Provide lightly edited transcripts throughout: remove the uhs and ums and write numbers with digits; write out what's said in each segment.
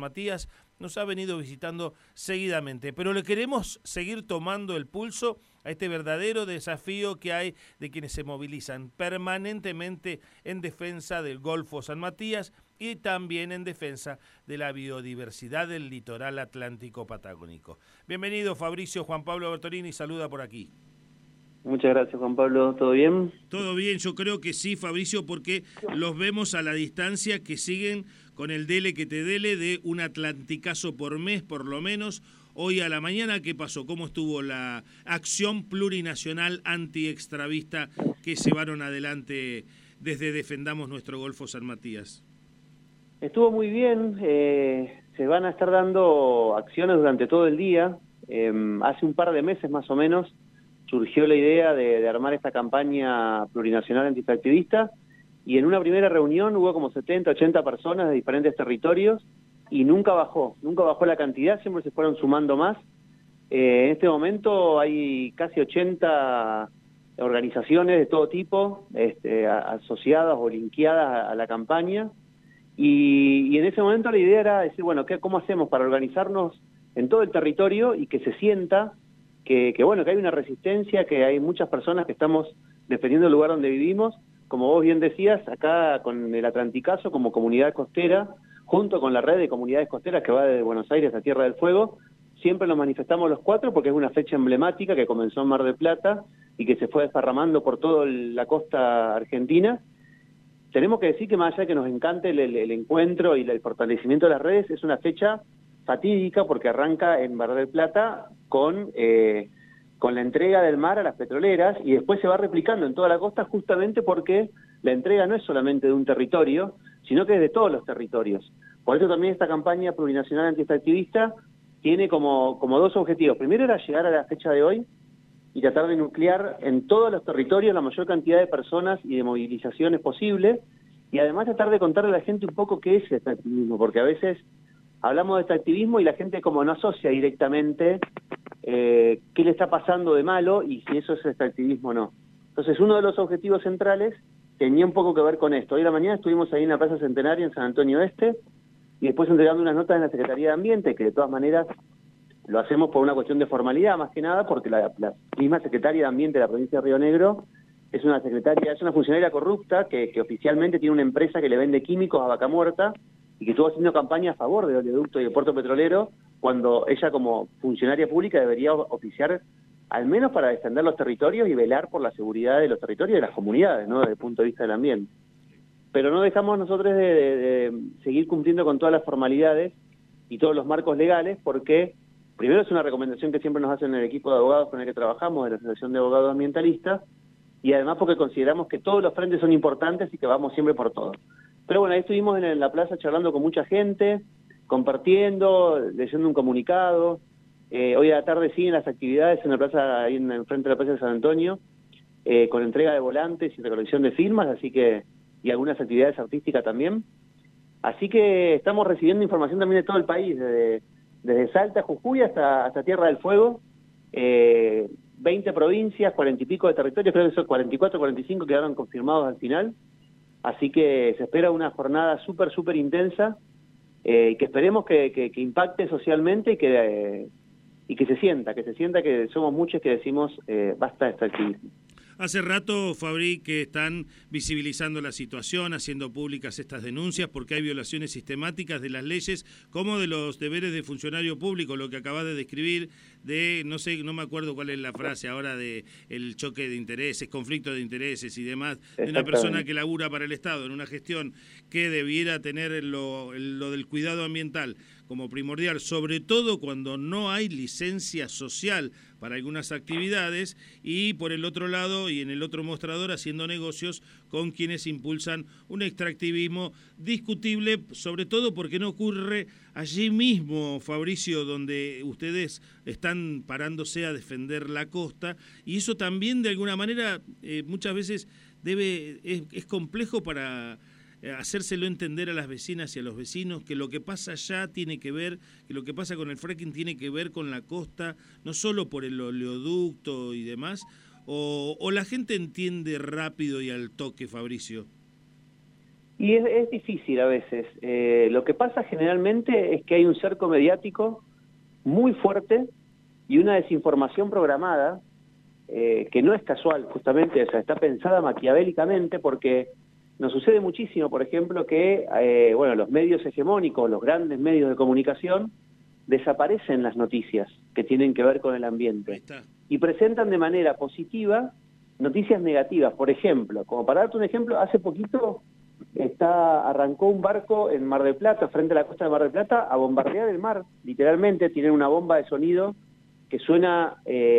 Matías nos ha venido visitando seguidamente, pero le queremos seguir tomando el pulso a este verdadero desafío que hay de quienes se movilizan permanentemente en defensa del Golfo San Matías y también en defensa de la biodiversidad del litoral atlántico patagónico. Bienvenido, Fabricio. Juan Pablo Bertolini saluda por aquí. Muchas gracias, Juan Pablo. ¿Todo bien? Todo bien, yo creo que sí, Fabricio, porque los vemos a la distancia que siguen con el dele que te dele de un atlanticazo por mes, por lo menos. Hoy a la mañana, ¿qué pasó? ¿Cómo estuvo la acción plurinacional anti-extravista que llevaron adelante desde Defendamos Nuestro Golfo San Matías? Estuvo muy bien. Se van a estar dando acciones durante todo el día. Hace un par de meses más o menos surgió la idea de armar esta campaña plurinacional antiextractivista y en una primera reunión hubo como 70, 80 personas de diferentes territorios y nunca bajó la cantidad, siempre se fueron sumando más. En este momento hay casi 80 organizaciones de todo tipo asociadas o linkeadas a la campaña y en ese momento la idea era decir, bueno, ¿cómo hacemos para organizarnos en todo el territorio y que se sienta que hay una resistencia, que hay muchas personas que estamos defendiendo el lugar donde vivimos, como vos bien decías, acá con el Atlanticazo como comunidad costera, junto con la red de comunidades costeras que va desde Buenos Aires a Tierra del Fuego, siempre nos manifestamos los cuatro porque es una fecha emblemática que comenzó en Mar del Plata y que se fue desparramando por toda la costa argentina. Tenemos que decir que más allá de que nos encante el encuentro y el fortalecimiento de las redes, es una fecha fatídica porque arranca en Mar del Plata con la entrega del mar a las petroleras y después se va replicando en toda la costa justamente porque la entrega no es solamente de un territorio, sino que es de todos los territorios. Por eso también esta campaña plurinacional antiextractivista tiene como dos objetivos. Primero era llegar a la fecha de hoy y tratar de nuclear en todos los territorios la mayor cantidad de personas y de movilizaciones posible y además tratar de contarle a la gente un poco qué es el extractivismo, porque a veces hablamos de extractivismo y la gente como no asocia directamente qué le está pasando de malo y si eso es extractivismo o no. Entonces uno de los objetivos centrales tenía un poco que ver con esto. Hoy a la mañana estuvimos ahí en la Plaza Centenaria en San Antonio Este y después entregando unas notas en la Secretaría de Ambiente, que de todas maneras lo hacemos por una cuestión de formalidad más que nada, porque la misma Secretaria de Ambiente de la provincia de Río Negro es una funcionaria corrupta que oficialmente tiene una empresa que le vende químicos a Vaca Muerta y que estuvo haciendo campaña a favor del oleoducto y del puerto petrolero, cuando ella como funcionaria pública debería oficiar al menos para defender los territorios y velar por la seguridad de los territorios y de las comunidades, ¿no?, desde el punto de vista del ambiente. Pero no dejamos nosotros de seguir cumpliendo con todas las formalidades y todos los marcos legales, porque primero es una recomendación que siempre nos hacen el equipo de abogados con el que trabajamos, de la Asociación de Abogados Ambientalistas, y además porque consideramos que todos los frentes son importantes y que vamos siempre por todo. Pero bueno, ahí estuvimos en la plaza charlando con mucha gente, compartiendo, leyendo un comunicado. Hoy a la tarde siguen las actividades en la plaza, ahí en frente de la plaza de San Antonio, con entrega de volantes y recolección de firmas, y algunas actividades artísticas también. Así que estamos recibiendo información también de todo el país, desde Salta, Jujuy hasta Tierra del Fuego, 20 provincias, 40 y pico de territorios, creo que son 44, 45 quedaron confirmados al final. Así que se espera una jornada súper intensa, que esperemos que impacte socialmente y que se sienta que somos muchos que decimos basta de extractivismo. Hace rato, Fabri, que están visibilizando la situación, haciendo públicas estas denuncias, porque hay violaciones sistemáticas de las leyes como de los deberes de funcionario público, lo que acabas de describir, no me acuerdo cuál es la frase ahora, de el choque de intereses, conflicto de intereses y demás, de una persona que labura para el Estado en una gestión que debiera tener lo del cuidado ambiental como primordial, sobre todo cuando no hay licencia social para algunas actividades, y por el otro lado y en el otro mostrador haciendo negocios con quienes impulsan un extractivismo discutible, sobre todo porque no ocurre allí mismo, Fabricio, donde ustedes están parándose a defender la costa, y eso también de alguna manera muchas veces es complejo para hacérselo entender a las vecinas y a los vecinos que lo que pasa allá tiene que ver, que lo que pasa con el fracking tiene que ver con la costa, no solo por el oleoducto y demás, o la gente entiende rápido y al toque, Fabricio. Y es difícil a veces. Lo que pasa generalmente es que hay un cerco mediático muy fuerte y una desinformación programada que no es casual, justamente, o sea, está pensada maquiavélicamente, porque nos sucede muchísimo, por ejemplo, que los medios hegemónicos, los grandes medios de comunicación, desaparecen las noticias que tienen que ver con el ambiente y presentan de manera positiva noticias negativas. Por ejemplo, como para darte un ejemplo, hace poquito arrancó un barco en Mar del Plata, frente a la costa de Mar del Plata, a bombardear el mar, literalmente. Tienen una bomba de sonido que suena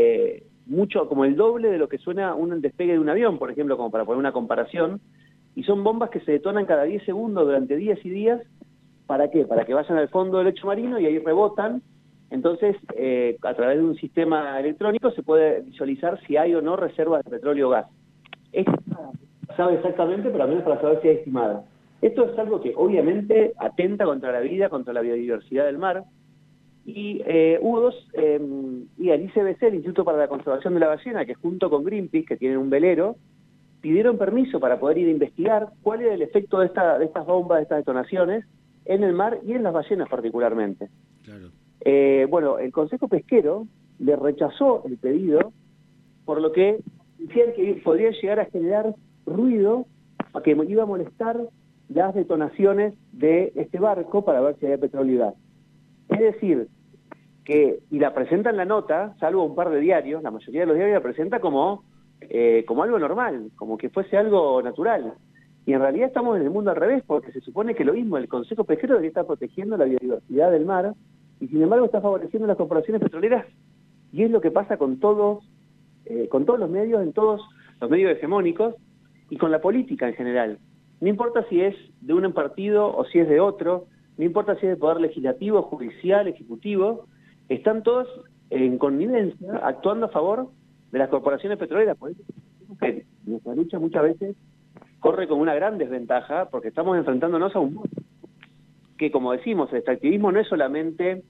mucho, como el doble de lo que suena un despegue de un avión, por ejemplo, como para poner una comparación, y son bombas que se detonan cada 10 segundos durante días y días. ¿Para qué? Para que vayan al fondo del lecho marino y ahí rebotan. Entonces, a través de un sistema electrónico se puede visualizar si hay o no reservas de petróleo o gas. Esto no sabe exactamente, pero al menos para saber si hay estimada. Esto es algo que obviamente atenta contra la vida, contra la biodiversidad del mar. Y hubo dos, y el ICBC, el Instituto para la Conservación de la Ballena, que junto con Greenpeace, que tienen un velero, pidieron permiso para poder ir a investigar cuál era el efecto de estas bombas, de estas detonaciones, en el mar y en las ballenas particularmente. Claro. El Consejo Pesquero le rechazó el pedido, por lo que decían que podría llegar a generar ruido, que iba a molestar las detonaciones de este barco para ver si había petróleo y gas. Es decir, y la presentan la nota, salvo un par de diarios, la mayoría de los diarios la presenta como algo normal, como que fuese algo natural. Y en realidad estamos en el mundo al revés, porque se supone que lo mismo, el Consejo Pesquero debería estar protegiendo la biodiversidad del mar, y sin embargo está favoreciendo las corporaciones petroleras, y es lo que pasa con todos los medios, en todos los medios hegemónicos, y con la política en general. No importa si es de un partido o si es de otro, no importa si es de poder legislativo, judicial, ejecutivo, están todos en connivencia actuando a favor de las corporaciones petroleras. Por eso que nuestra lucha muchas veces corre con una gran desventaja, porque estamos enfrentándonos a un mundo que, como decimos, el extractivismo no es solamente,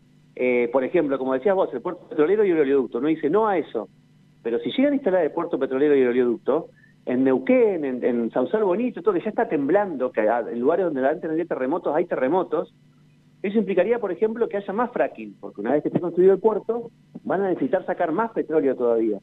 por ejemplo, como decías vos, el puerto petrolero y el oleoducto. No dice no a eso, pero si llegan a instalar el puerto petrolero y el oleoducto, en Neuquén, en Sausal Bonito, todo que ya está temblando, que en lugares donde antes no había terremotos, hay terremotos. Eso implicaría, por ejemplo, que haya más fracking, porque una vez que esté construido el puerto, van a necesitar sacar más petróleo todavía.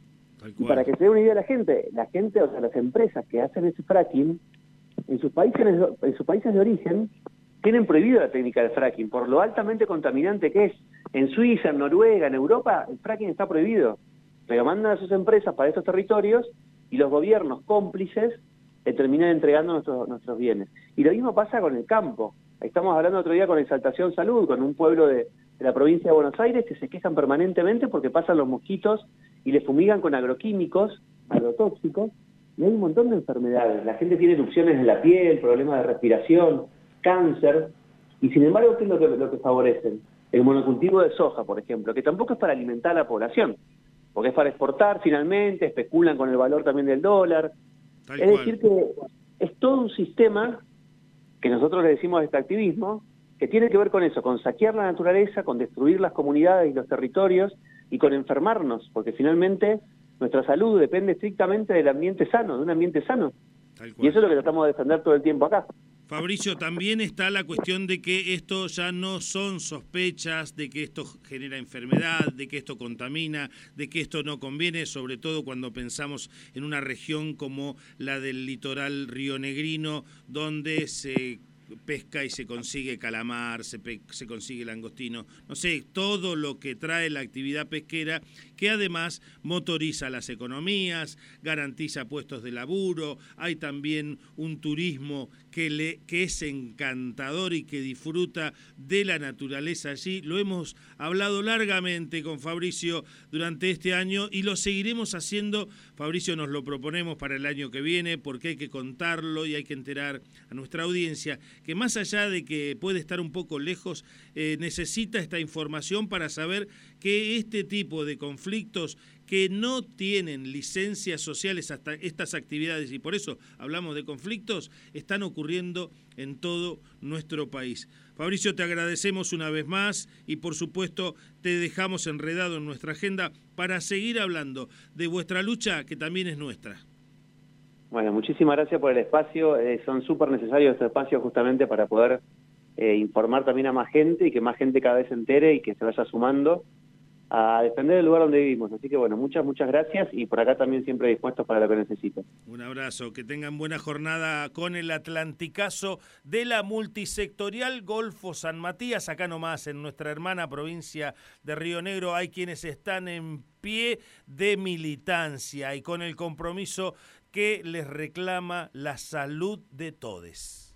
Y para que se dé una idea la gente, o sea, las empresas que hacen ese fracking, en sus países de origen, tienen prohibido la técnica del fracking, por lo altamente contaminante que es. En Suiza, en Noruega, en Europa, el fracking está prohibido, pero mandan a sus empresas para estos territorios y los gobiernos cómplices le terminan entregando nuestros bienes. Y lo mismo pasa con el campo. Estamos hablando otro día con Exaltación Salud, con un pueblo de la provincia de Buenos Aires que se quejan permanentemente porque pasan los mosquitos y les fumigan con agroquímicos, agrotóxicos, y hay un montón de enfermedades. La gente tiene erupciones en la piel, problemas de respiración, cáncer, y sin embargo, ¿qué es lo que favorecen? El monocultivo de soja, por ejemplo, que tampoco es para alimentar a la población, porque es para exportar finalmente, especulan con el valor también del dólar. Es decir que es todo un sistema que nosotros le decimos extractivismo, que tiene que ver con eso, con saquear la naturaleza, con destruir las comunidades y los territorios, y con enfermarnos, porque finalmente nuestra salud depende estrictamente del ambiente sano, de un ambiente sano. Y eso es lo que tratamos de defender todo el tiempo acá. Fabricio, también está la cuestión de que esto ya no son sospechas, de que esto genera enfermedad, de que esto contamina, de que esto no conviene, sobre todo cuando pensamos en una región como la del litoral rionegrino, donde se pesca y se consigue calamar, se consigue langostino, no sé, todo lo que trae la actividad pesquera, que además motoriza las economías, garantiza puestos de laburo, hay también un turismo que es encantador y que disfruta de la naturaleza allí. Lo hemos hablado largamente con Fabricio durante este año y lo seguiremos haciendo. Fabricio, nos lo proponemos para el año que viene porque hay que contarlo y hay que enterar a nuestra audiencia que más allá de que puede estar un poco lejos, necesita esta información para saber que este tipo de conflictos que no tienen licencias sociales hasta estas actividades, y por eso hablamos de conflictos, están ocurriendo en todo nuestro país. Fabricio, te agradecemos una vez más y por supuesto te dejamos enredado en nuestra agenda para seguir hablando de vuestra lucha, que también es nuestra. Bueno, muchísimas gracias por el espacio. Son súper necesarios estos espacios justamente para poder informar también a más gente y que más gente cada vez se entere y que se vaya sumando a defender el lugar donde vivimos. Así que bueno, muchas gracias y por acá también siempre dispuestos para lo que necesiten. Un abrazo, que tengan buena jornada con el Atlanticazo de la multisectorial Golfo San Matías. Acá nomás en nuestra hermana provincia de Río Negro hay quienes están en pie de militancia y con el compromiso que les reclama la salud de todes.